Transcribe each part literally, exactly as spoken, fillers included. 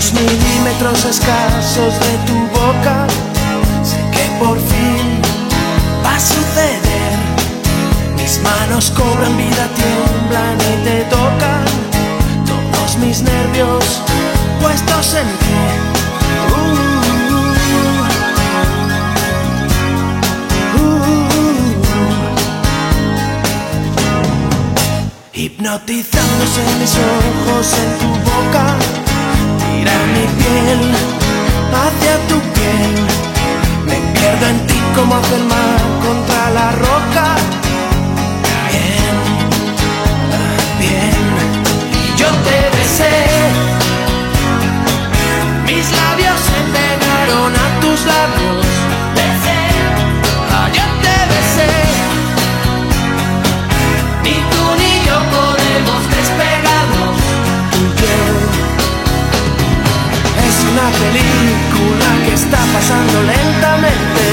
Los milímetros escasos de tu boca, sé que por fin va a suceder. Mis manos cobran vida, tiemblan y te tocan todos mis nervios puestos en pie. Uh, uh, uh. Hipnotizándose mis ojos en tu boca, tira mi piel hacia tu piel. Me pierdo en ti como hace el mar contra la roca. Bien, bien. Yo te besé, mis labios se pegaron a tus labios. Besé, ah, yo te besé. Ni tú ni yo podemos despegarnos. Tú y yo. Es una película que está pasando lentamente.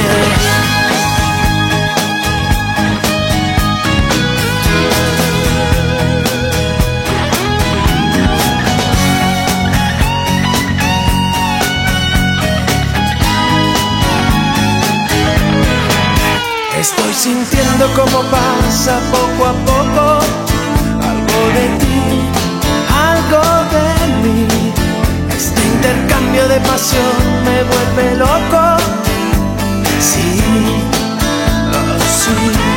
Estoy sintiendo como pasa poco a poco algo de ti, algo de mí. Este intercambio de pasión me vuelve loco. Sí, oh, sí.